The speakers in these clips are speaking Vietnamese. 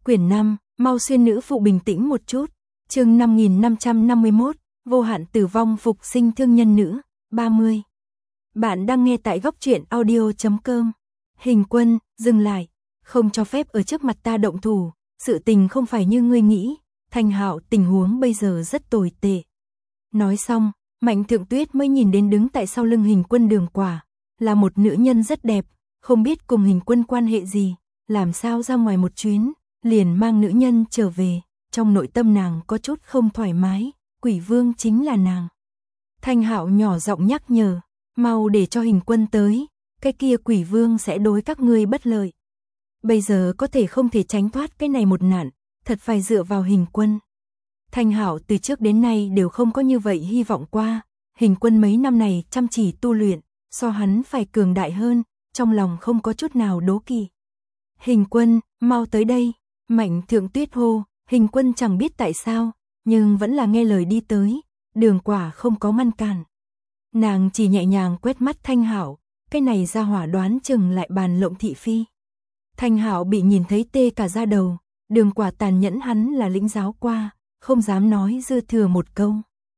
Quyển 5, mau xuyên nữ phụ bình tĩnh một chút. Chương 5551, vô hạn tử vong phục sinh thương nhân nữ, 30. Bạn đang nghe tại góc truyện audio.com. Hình Quân, dừng lại, không cho phép ở trước mặt ta động thủ, sự tình không phải như ngươi nghĩ, Thanh Hạo tình huống bây giờ rất tồi tệ. Nói xong, Mạnh Thượng Tuyết mới nhìn đến đứng tại sau lưng Hình Quân Đường Quả, là một nữ nhân rất đẹp, không biết cùng Hình Quân quan hệ gì, làm sao ra ngoài một chuyến, liền mang nữ nhân trở về, trong nội tâm nàng có chút không thoải mái, Quỷ Vương chính là nàng. Thanh Hạo nhỏ giọng nhắc nhở, mau để cho Hình Quân tới, cái kia Quỷ Vương sẽ đối các ngươi bất lợi. Bây giờ có thể không thể tránh thoát cái này một nạn, thật phải dựa vào Hình Quân. Thanh Hạo từ trước đến nay đều không có như vậy hy vọng qua, Hình Quân mấy năm này chăm chỉ tu luyện, so hắn phải cường đại hơn, trong lòng không có chút nào đố kỵ. Hình Quân, mau tới đây, Mạnh Thượng Tuyết hô, Hình Quân chẳng biết tại sao, nhưng vẫn là nghe lời đi tới, Đường Quả không có ngăn cản. Nàng chỉ nhẹ nhàng quét mắt Thanh Hạo, cái này ra hỏa đoán chừng lại bàn lộng thị phi. Thanh Hạo bị nhìn thấy tê cả da đầu, Đường Quả tàn nhẫn hắn là lĩnh giáo qua, không dám nói dư thừa một câu.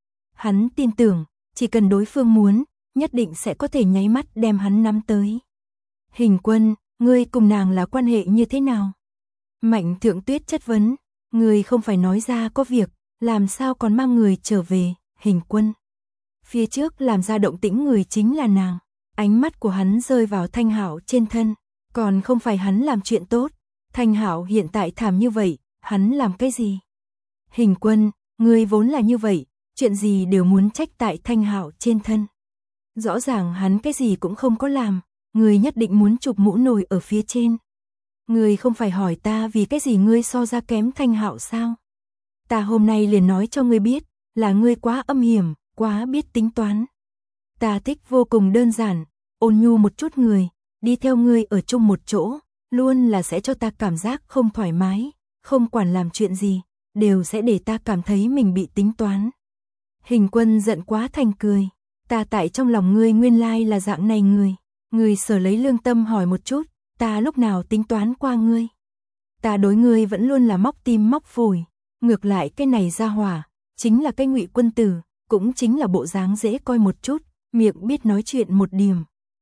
Hắn tin tưởng, chỉ cần đối phương muốn, nhất định sẽ có thể nháy mắt đem hắn nắm tới. Hình Quân, ngươi cùng nàng là quan hệ như thế nào? Mạnh Thượng Tuyết chất vấn, ngươi không phải nói ra có việc, làm sao còn mang người trở về, Hình Quân. Phía trước làm ra động tĩnh người chính là nàng, ánh mắt của hắn rơi vào Thanh Hạo trên thân, còn không phải hắn làm chuyện tốt, Thanh Hạo hiện tại thảm như vậy, hắn làm cái gì? Hình Quân, ngươi vốn là như vậy, chuyện gì đều muốn trách tại Thanh Hạo trên thân. Rõ ràng hắn cái gì cũng không có làm, ngươi nhất định muốn chụp mũ nồi ở phía trên. Ngươi không phải hỏi ta vì cái gì ngươi so ra kém Thanh Hạo sao? Ta hôm nay liền nói cho ngươi biết, là ngươi quá âm hiểm, quá biết tính toán. Ta thích vô cùng đơn giản, ôn nhu một chút người, đi theo ngươi ở chung một chỗ, luôn là sẽ cho ta cảm giác không thoải mái, không quản làm chuyện gì, đều sẽ để ta cảm thấy mình bị tính toán. Hình Quân giận quá thành cười, ta tại trong lòng ngươi nguyên lai là dạng này người, ngươi sở lấy lương tâm hỏi một chút, ta lúc nào tính toán qua ngươi. Ta đối ngươi vẫn luôn là móc tim móc phổi, ngược lại cái này ra hỏa, chính là cái Ngụy Quân tử, cũng chính là bộ dáng dễ coi một chút, miệng biết nói chuyện một điểm.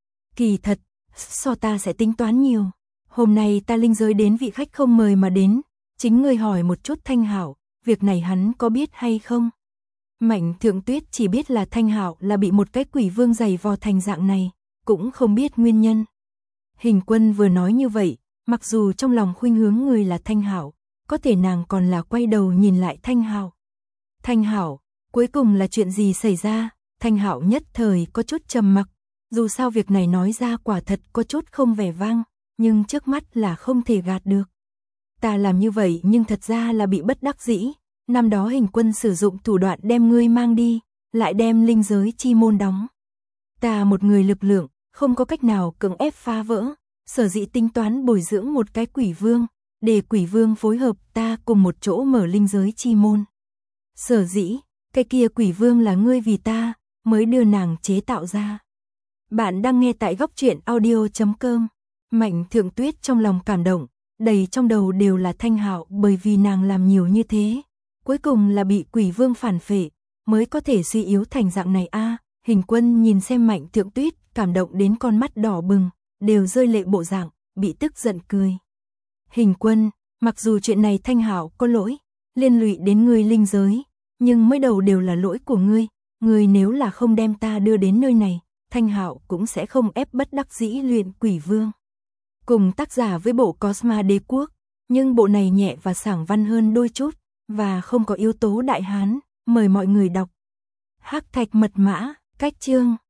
Kỳ thật, so ta sẽ tính toán nhiều. Hôm nay ta linh giới đến vị khách không mời mà đến, chính ngươi hỏi một chút Thanh Hạo, việc này hắn có biết hay không? Mạnh Thượng Tuyết chỉ biết là Thanh Hạo là bị một cái Quỷ Vương giày vò thành dạng này, cũng không biết nguyên nhân. Hình Quân vừa nói như vậy, mặc dù trong lòng khuynh hướng người là Thanh Hạo, có thể nàng còn là quay đầu nhìn lại Thanh Hạo. Thanh Hạo, cuối cùng là chuyện gì xảy ra? Thanh Hạo nhất thời có chút trầm mặc, dù sao việc này nói ra quả thật có chút không vẻ vang, nhưng trước mắt là không thể gạt được. Ta làm như vậy nhưng thật ra là bị bất đắc dĩ, năm đó Hình Quân sử dụng thủ đoạn đem ngươi mang đi, lại đem linh giới chi môn đóng. Ta một người lực lượng, không có cách nào cưỡng ép phá vỡ, sở dĩ tính toán bồi dưỡng một cái Quỷ Vương, để Quỷ Vương phối hợp ta cùng một chỗ mở linh giới chi môn. Sở dĩ, cái kia Quỷ Vương là ngươi vì ta, mới đưa nàng chế tạo ra. Bạn đang nghe tại góc truyện audio.com. Mạnh Thượng Tuyết trong lòng cảm động, đầy trong đầu đều là Thanh Hạo bởi vì nàng làm nhiều như thế. Cuối cùng là bị Quỷ Vương phản phệ, mới có thể suy yếu thành dạng này a. Hình Quân nhìn xem Mạnh Thượng Tuyết, cảm động đến con mắt đỏ bừng, đều rơi lệ bộ dạng, bị tức giận cười. Hình Quân, mặc dù chuyện này Thanh Hạo có lỗi, liên lụy đến ngươi linh giới, nhưng mới đầu đều là lỗi của ngươi, ngươi nếu là không đem ta đưa đến nơi này, Thanh Hạo cũng sẽ không ép bất đắc dĩ luyện Quỷ Vương. Cùng tác giả với bộ Cosma Đế Quốc, nhưng bộ này nhẹ và sảng văn hơn đôi chút, và không có yếu tố đại hán, mời mọi người đọc. Hắc Thạch Mật Mã, cách chương